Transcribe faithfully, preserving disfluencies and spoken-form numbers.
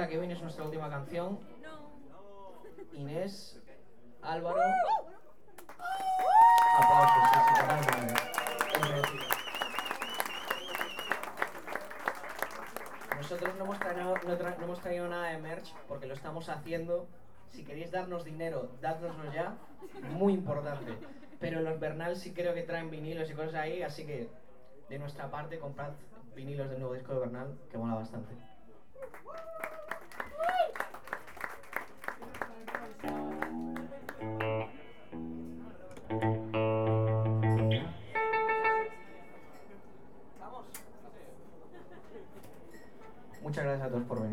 esta que viene es nuestra última canción. Inés, Álvaro. Aplausos, sí, sí, totalmente. Nosotros no hemos, traído, no, tra no hemos traído nada de merch porque lo estamos haciendo. Si queréis darnos dinero, dádnoslo ya. Muy importante. Pero los Bernal sí creo que traen vinilos y cosas ahí, así que de nuestra parte comprad vinilos del nuevo disco de Bernal, que mola bastante. Muchas gracias a todos por venir.